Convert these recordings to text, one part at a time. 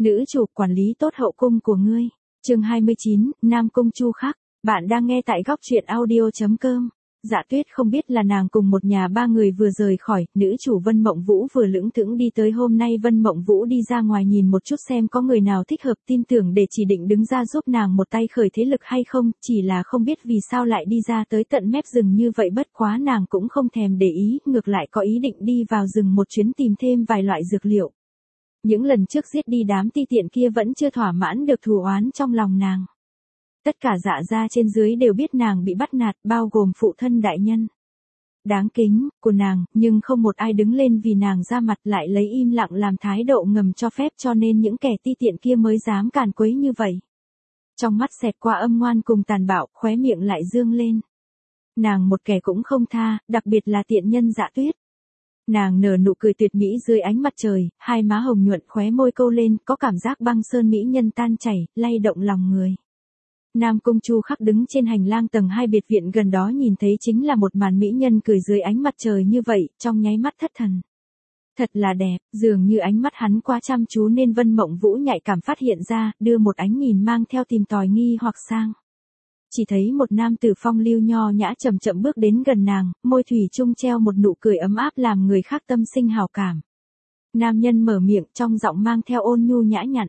Nữ chủ quản lý tốt hậu cung của ngươi. Chương 29, Nam Cung Chu Khắc. Bạn đang nghe tại góc truyện audio.com. Dạ Tuyết không biết là nàng cùng một nhà ba người vừa rời khỏi, nữ chủ Vân Mộng Vũ vừa lững thững đi tới. Hôm nay Vân Mộng Vũ đi ra ngoài nhìn một chút xem có người nào thích hợp tin tưởng để chỉ định đứng ra giúp nàng một tay khởi thế lực hay không, chỉ là không biết vì sao lại đi ra tới tận mép rừng như vậy. Bất quá nàng cũng không thèm để ý, ngược lại có ý định đi vào rừng một chuyến tìm thêm vài loại dược liệu. Những lần trước giết đi đám ti tiện kia vẫn chưa thỏa mãn được thù oán trong lòng nàng. Tất cả dạ gia trên dưới đều biết nàng bị bắt nạt, bao gồm phụ thân đại nhân đáng kính của nàng, nhưng không một ai đứng lên vì nàng ra mặt, lại lấy im lặng làm thái độ ngầm cho phép, cho nên những kẻ ti tiện kia mới dám càn quấy như vậy. Trong mắt xẹt qua âm ngoan cùng tàn bạo, khóe miệng lại dương lên. Nàng một kẻ cũng không tha, đặc biệt là tiện nhân Dạ Tuyết. Nàng nở nụ cười tuyệt mỹ dưới ánh mặt trời, hai má hồng nhuận, khóe môi câu lên, có cảm giác băng sơn mỹ nhân tan chảy, lay động lòng người. Nam Cung Chu Khắc đứng trên hành lang tầng 2 biệt viện gần đó nhìn thấy chính là một màn mỹ nhân cười dưới ánh mặt trời như vậy, trong nháy mắt thất thần. Thật là đẹp, dường như ánh mắt hắn quá chăm chú nên Vân Mộng Vũ nhạy cảm phát hiện ra, đưa một ánh nhìn mang theo tìm tòi nghi hoặc sang. Chỉ thấy một nam tử phong lưu nho nhã chậm chậm bước đến gần nàng, môi thủy chung treo một nụ cười ấm áp làm người khác tâm sinh hào cảm. Nam nhân mở miệng, trong giọng mang theo ôn nhu nhã nhặn.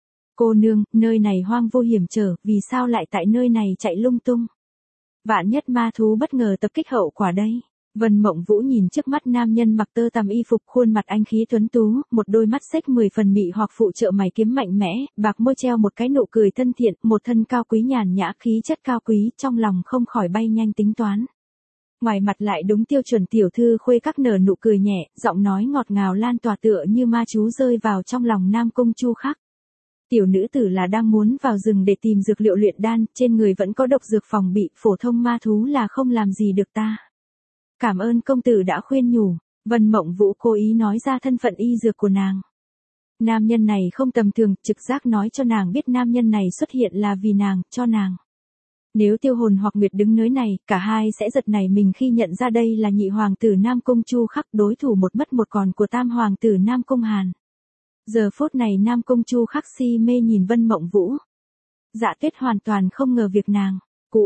Cô nương, nơi này hoang vu hiểm trở, vì sao lại tại nơi này chạy lung tung? Vạn nhất ma thú bất ngờ tập kích hậu quả đây. Vân Mộng Vũ nhìn trước mắt nam nhân mặc tơ tằm y phục, khuôn mặt anh khí tuấn tú, một đôi mắt xếch 10 phần mị hoặc phụ trợ mày kiếm mạnh mẽ, bạc môi treo một cái nụ cười thân thiện, một thân cao quý nhàn nhã, khí chất cao quý, trong lòng không khỏi bay nhanh tính toán. Ngoài mặt lại đúng tiêu chuẩn tiểu thư khuê các, nở nụ cười nhẹ, giọng nói ngọt ngào lan tỏa tựa như ma chú rơi vào trong lòng Nam Cung Chu Khắc. Tiểu nữ tử là đang muốn vào rừng để tìm dược liệu luyện đan, trên người vẫn có độc dược phòng bị, phổ thông ma thú là không làm gì được ta. Cảm ơn công tử đã khuyên nhủ. Vân Mộng Vũ cố ý nói ra thân phận y dược của nàng. Nam nhân này không tầm thường, trực giác nói cho nàng biết nam nhân này xuất hiện là vì nàng, cho nàng. Nếu Tiêu Hồn hoặc Nguyệt đứng nơi này, cả hai sẽ giật nảy mình khi nhận ra đây là nhị hoàng tử Nam Cung Chu Khắc, đối thủ một mất một còn của tam hoàng tử Nam Cung Hàn. Giờ phút này Nam Cung Chu Khắc si mê nhìn Vân Mộng Vũ. Dạ Tuyết hoàn toàn không ngờ việc nàng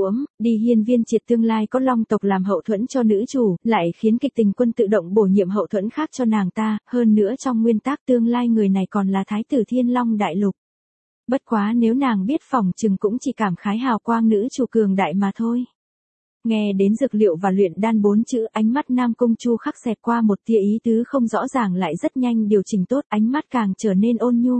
đi hiên viên triệt tương lai có long tộc làm hậu thuẫn cho nữ chủ, lại khiến kịch tình quân tự động bổ nhiệm hậu thuẫn khác cho nàng ta, hơn nữa trong nguyên tắc tương lai người này còn là thái tử Thiên Long Đại Lục. Bất quá nếu nàng biết phòng chừng cũng chỉ cảm khái hào quang nữ chủ cường đại mà thôi. Nghe đến dược liệu và luyện đan 4 chữ, ánh mắt Nam Cung Chu Khắc xẹt qua một tia ý tứ không rõ ràng lại rất nhanh điều chỉnh tốt, ánh mắt càng trở nên ôn nhu.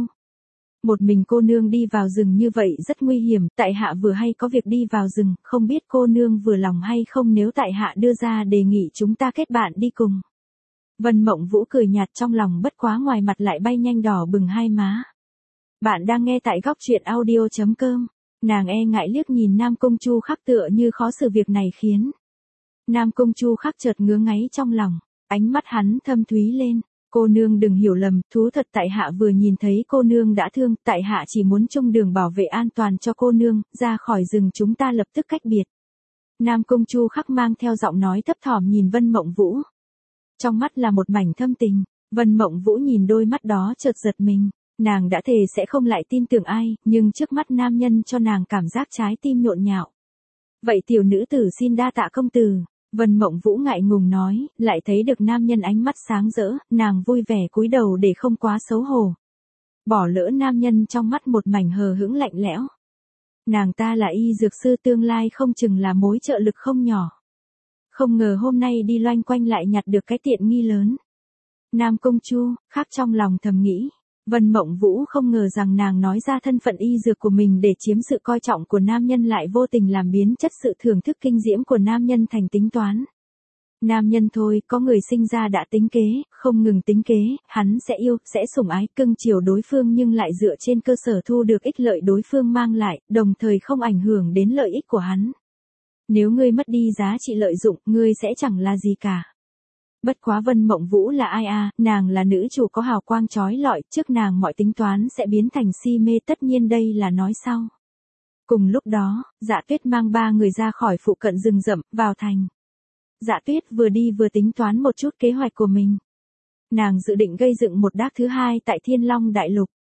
Một mình cô nương đi vào rừng như vậy rất nguy hiểm, tại hạ vừa hay có việc đi vào rừng, không biết cô nương vừa lòng hay không nếu tại hạ đưa ra đề nghị chúng ta kết bạn đi cùng. Vân Mộng Vũ cười nhạt, trong lòng bất quá ngoài mặt lại bay nhanh đỏ bừng hai má. Bạn đang nghe tại góc truyện audio.com. Nàng e ngại liếc nhìn Nam Cung Chu Khắc tựa như khó xử việc này khiến Nam Cung Chu Khắc chợt ngứa ngáy trong lòng, ánh mắt hắn thâm thúy lên. Cô nương đừng hiểu lầm, thú thật tại hạ vừa nhìn thấy cô nương đã thương, tại hạ chỉ muốn chung đường bảo vệ an toàn cho cô nương, ra khỏi rừng chúng ta lập tức cách biệt. Nam Cung Chu Khắc mang theo giọng nói thấp thỏm nhìn Vân Mộng Vũ. Trong mắt là một mảnh thâm tình, Vân Mộng Vũ nhìn đôi mắt đó chợt giật mình. Nàng đã thề sẽ không lại tin tưởng ai, nhưng trước mắt nam nhân cho nàng cảm giác trái tim nhộn nhạo. Vậy tiểu nữ tử xin đa tạ công tử. Vân Mộng Vũ ngại ngùng nói, lại thấy được nam nhân ánh mắt sáng rỡ, nàng vui vẻ cúi đầu để không quá xấu hổ. Bỏ lỡ nam nhân trong mắt một mảnh hờ hững lạnh lẽo. Nàng ta là y dược sư tương lai không chừng là mối trợ lực không nhỏ. Không ngờ hôm nay đi loanh quanh lại nhặt được cái tiện nghi lớn. Nam Cung Chu Khắc trong lòng thầm nghĩ. Vân Mộng Vũ không ngờ rằng nàng nói ra thân phận y dược của mình để chiếm sự coi trọng của nam nhân lại vô tình làm biến chất sự thưởng thức kinh diễm của nam nhân thành tính toán. Nam nhân thôi, có người sinh ra đã tính kế, không ngừng tính kế, hắn sẽ yêu, sẽ sủng ái, cưng chiều đối phương nhưng lại dựa trên cơ sở thu được ích lợi đối phương mang lại, đồng thời không ảnh hưởng đến lợi ích của hắn. Nếu ngươi mất đi giá trị lợi dụng, ngươi sẽ chẳng là gì cả. Bất quá Vân Mộng Vũ là ai à, nàng là nữ chủ có hào quang chói lọi, trước nàng mọi tính toán sẽ biến thành si mê, tất nhiên đây là nói sau. Cùng lúc đó, Dạ Tuyết mang 3 người ra khỏi phụ cận rừng rậm, vào thành. Dạ Tuyết vừa đi vừa tính toán một chút kế hoạch của mình. Nàng dự định gây dựng một đác thứ hai tại Thiên Long Đại Lục.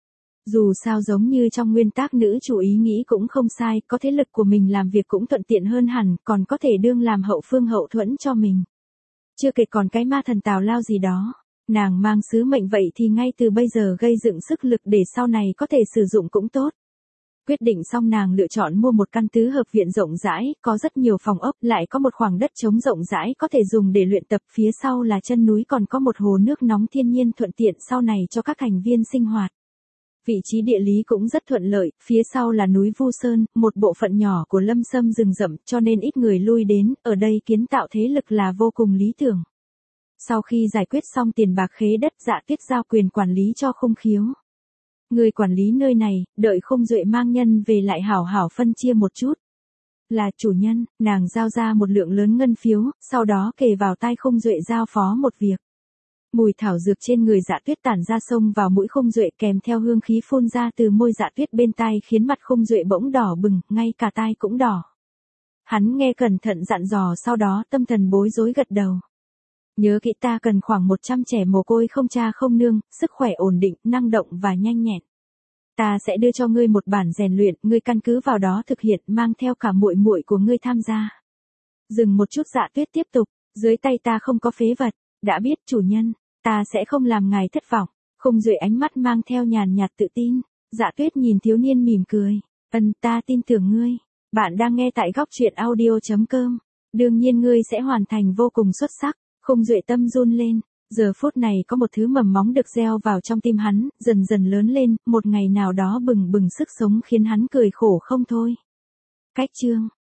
Dù sao giống như trong nguyên tắc nữ chủ ý nghĩ cũng không sai, có thế lực của mình làm việc cũng thuận tiện hơn hẳn, còn có thể đương làm hậu phương hậu thuẫn cho mình. Chưa kể còn cái ma thần tào lao gì đó. Nàng mang sứ mệnh vậy thì ngay từ bây giờ gây dựng sức lực để sau này có thể sử dụng cũng tốt. Quyết định xong nàng lựa chọn mua một căn tứ hợp viện rộng rãi, có rất nhiều phòng ốc, lại có một khoảng đất trống rộng rãi có thể dùng để luyện tập, phía sau là chân núi còn có một hồ nước nóng thiên nhiên thuận tiện sau này cho các thành viên sinh hoạt. Vị trí địa lý cũng rất thuận lợi, phía sau là núi Vu Sơn, một bộ phận nhỏ của lâm sâm rừng rậm cho nên ít người lui đến, ở đây kiến tạo thế lực là vô cùng lý tưởng. Sau khi giải quyết xong tiền bạc khế đất, Dạ Tuyết giao quyền quản lý cho Khung Khiếu. Người quản lý nơi này, đợi Khung Duệ mang nhân về lại hảo hảo phân chia một chút. Là chủ nhân, nàng giao ra một lượng lớn ngân phiếu, sau đó kề vào tai Khung Duệ giao phó một việc. Mùi thảo dược trên người Dạ Tuyết tản ra xông vào mũi Khung Duệ kèm theo hương khí phun ra từ môi Dạ Tuyết bên tai khiến mặt Khung Duệ bỗng đỏ bừng, ngay cả tai cũng đỏ. Hắn nghe cẩn thận dặn dò sau đó tâm thần bối rối gật đầu. Nhớ kỹ ta cần khoảng 100 trẻ mồ côi không cha không nương, sức khỏe ổn định, năng động và nhanh nhẹn. Ta sẽ đưa cho ngươi một bản rèn luyện, ngươi căn cứ vào đó thực hiện, mang theo cả muội muội của ngươi tham gia. Dừng một chút Dạ Tuyết tiếp tục, dưới tay ta không có phế vật, đã biết chủ nhân, ta sẽ không làm ngài thất vọng. Khung Duệ ánh mắt mang theo nhàn nhạt tự tin. Dạ Tuyết nhìn thiếu niên mỉm cười, ta tin tưởng ngươi. Bạn đang nghe tại góc truyện audio.com. Đương nhiên ngươi sẽ hoàn thành vô cùng xuất sắc. Khung Duệ tâm run lên, giờ phút này có một thứ mầm móng được gieo vào trong tim hắn, dần dần lớn lên, một ngày nào đó bừng bừng sức sống khiến hắn cười khổ không thôi. Cách chương